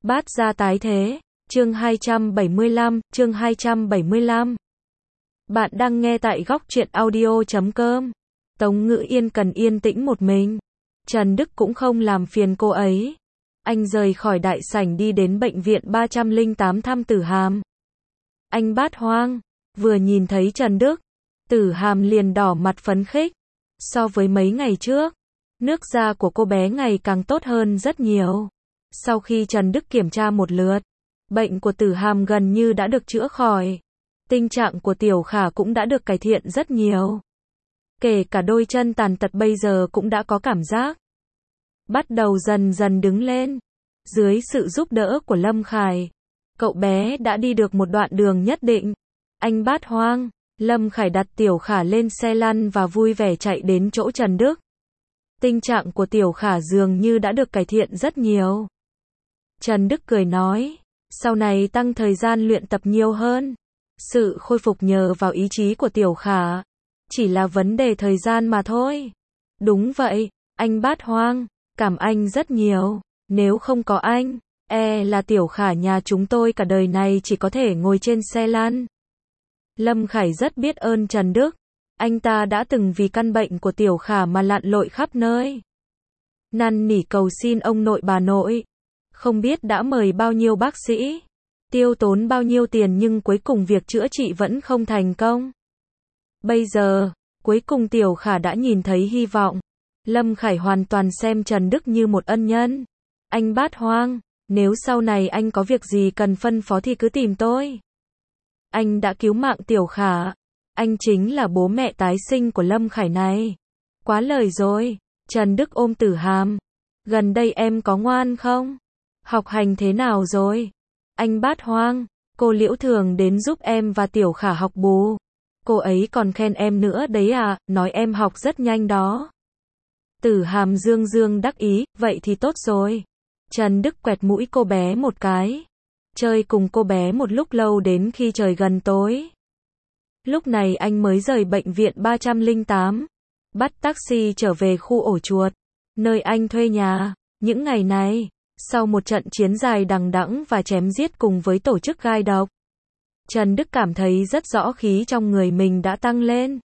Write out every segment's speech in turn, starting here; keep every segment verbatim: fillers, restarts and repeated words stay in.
Bát gia tái thế, chương hai trăm bảy mươi lăm, chương hai trăm bảy mươi lăm. Bạn đang nghe tại góc truyện audio chấm com. Tống Ngữ Yên cần yên tĩnh một mình. Trần Đức cũng không làm phiền cô ấy. Anh rời khỏi đại sảnh đi đến bệnh viện ba trăm lẻ tám thăm Tử Hàm. Anh Bát Hoang, vừa nhìn thấy Trần Đức, Tử Hàm liền đỏ mặt phấn khích. So với mấy ngày trước, nước da của cô bé ngày càng tốt hơn rất nhiều. Sau khi Trần Đức kiểm tra một lượt, bệnh của Tử Hàm gần như đã được chữa khỏi. Tình trạng của Tiểu Khả cũng đã được cải thiện rất nhiều. Kể cả đôi chân tàn tật bây giờ cũng đã có cảm giác bắt đầu dần dần đứng lên. Dưới sự giúp đỡ của Lâm Khải, cậu bé đã đi được một đoạn đường nhất định. Anh Bát Hoang, Lâm Khải đặt Tiểu Khả lên xe lăn và vui vẻ chạy đến chỗ Trần Đức. Tình trạng của Tiểu Khả dường như đã được cải thiện rất nhiều. Trần Đức cười nói, sau này tăng thời gian luyện tập nhiều hơn. Sự khôi phục nhờ vào ý chí của Tiểu Khả. Chỉ là vấn đề thời gian mà thôi. Đúng vậy, anh Bát Hoang, cảm anh rất nhiều. Nếu không có anh, e là Tiểu Khả nhà chúng tôi cả đời này chỉ có thể ngồi trên xe lăn. Lâm Khải rất biết ơn Trần Đức. Anh ta đã từng vì căn bệnh của Tiểu Khả mà lặn lội khắp nơi. Năn nỉ cầu xin ông nội bà nội. Không biết đã mời bao nhiêu bác sĩ, tiêu tốn bao nhiêu tiền nhưng cuối cùng việc chữa trị vẫn không thành công. Bây giờ, cuối cùng Tiểu Khả đã nhìn thấy hy vọng. Lâm Khải hoàn toàn xem Trần Đức như một ân nhân. Anh Bát Hoang, nếu sau này anh có việc gì cần phân phó thì cứ tìm tôi. Anh đã cứu mạng Tiểu Khả. Anh chính là bố mẹ tái sinh của Lâm Khải này. Quá lời rồi. Trần Đức ôm Tử Hàm. Gần đây em có ngoan không? Học hành thế nào rồi? Anh Bát Hoang, cô Liễu thường đến giúp em và Tiểu Khả học bù. Cô ấy còn khen em nữa đấy à, nói em học rất nhanh đó. Tử Hàm dương dương đắc ý, vậy thì tốt rồi. Trần Đức quẹt mũi cô bé một cái. Chơi cùng cô bé một lúc lâu đến khi trời gần tối. Lúc này anh mới rời bệnh viện ba trăm lẻ tám. Bắt taxi trở về khu ổ chuột, nơi anh thuê nhà. Những ngày này, sau một trận chiến dài đằng đẵng và chém giết cùng với tổ chức gai độc, Trần Đức cảm thấy rất rõ khí trong người mình đã tăng lên.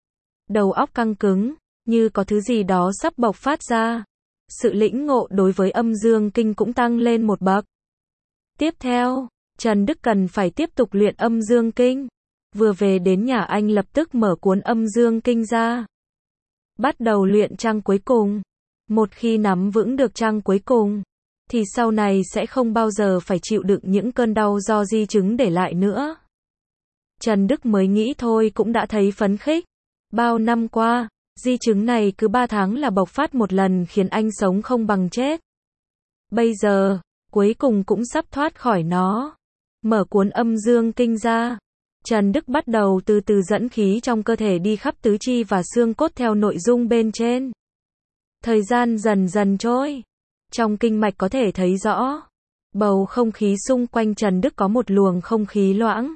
Đầu óc căng cứng, như có thứ gì đó sắp bộc phát ra. Sự lĩnh ngộ đối với âm dương kinh cũng tăng lên một bậc. Tiếp theo, Trần Đức cần phải tiếp tục luyện âm dương kinh. Vừa về đến nhà anh lập tức mở cuốn âm dương kinh ra. Bắt đầu luyện trang cuối cùng. Một khi nắm vững được trang cuối cùng, thì sau này sẽ không bao giờ phải chịu đựng những cơn đau do di chứng để lại nữa. Trần Đức mới nghĩ thôi cũng đã thấy phấn khích. Bao năm qua, di chứng này cứ ba tháng là bộc phát một lần khiến anh sống không bằng chết. Bây giờ, cuối cùng cũng sắp thoát khỏi nó. Mở cuốn âm dương kinh ra. Trần Đức bắt đầu từ từ dẫn khí trong cơ thể đi khắp tứ chi và xương cốt theo nội dung bên trên. Thời gian dần dần trôi. Trong kinh mạch có thể thấy rõ. Bầu không khí xung quanh Trần Đức có một luồng không khí loãng.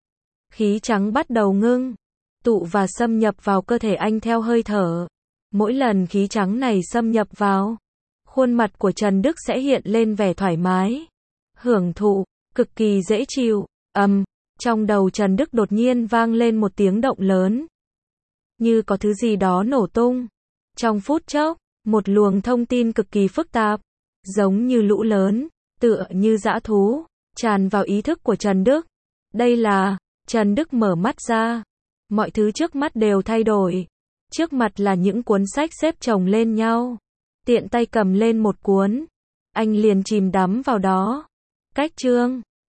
Khí trắng bắt đầu ngưng, tụ và xâm nhập vào cơ thể anh theo hơi thở. Mỗi lần khí trắng này xâm nhập vào, khuôn mặt của Trần Đức sẽ hiện lên vẻ thoải mái, hưởng thụ, cực kỳ dễ chịu. Ầm, um, trong đầu Trần Đức đột nhiên vang lên một tiếng động lớn. Như có thứ gì đó nổ tung. Trong phút chốc, một luồng thông tin cực kỳ phức tạp, giống như lũ lớn, tựa như dã thú, tràn vào ý thức của Trần Đức. Đây là, Trần Đức mở mắt ra. Mọi thứ trước mắt đều thay đổi. Trước mặt là những cuốn sách xếp chồng lên nhau. Tiện tay cầm lên một cuốn. Anh liền chìm đắm vào đó. Cách chương.